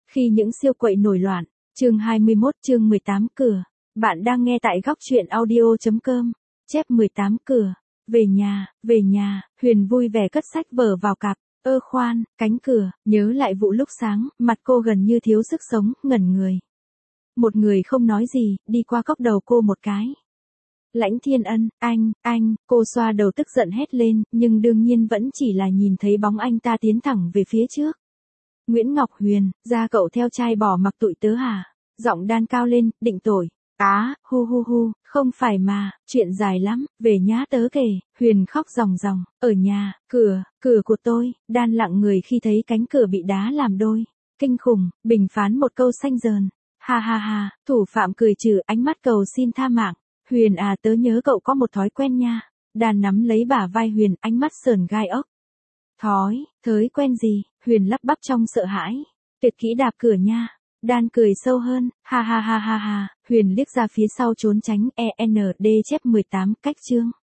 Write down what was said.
Khi những siêu quậy nổi loạn. Chương 21 chương 18 cửa. Bạn đang nghe tại góc truyện audio.com. Chép 18 cửa. Về nhà, Huyền vui vẻ cất sách vở vào cặp. Khoan, cánh cửa, nhớ lại vụ lúc sáng, mặt cô gần như thiếu sức sống, ngẩn người. Một người không nói gì, đi qua cốc đầu cô một cái. Lãnh Thiên Ân, anh, cô xoa đầu tức giận hét lên, nhưng đương nhiên vẫn chỉ là nhìn thấy bóng anh ta tiến thẳng về phía trước. Nguyễn Ngọc Huyền, ra cậu theo trai bỏ mặc tụi tớ hả? Giọng đan cao lên, định tội. Hu, không phải mà, chuyện dài lắm, về nhá tớ kể. Huyền khóc ròng ròng, ở nhà, cửa của tôi. Đan lặng người khi thấy cánh cửa bị đá làm đôi. Kinh khủng, bình phán một câu xanh dờn. Ha, thủ phạm cười trừ, ánh mắt cầu xin tha mạng. Huyền à, tớ nhớ cậu có một thói quen nha. Đan nắm lấy bả vai Huyền, ánh mắt sờn gai ốc. Thói quen gì? Huyền lắp bắp trong sợ hãi. Tuyệt kỹ đạp cửa nha. Đan cười sâu hơn, ha. Huyền liếc ra phía sau trốn tránh. END chép 18 cách chương.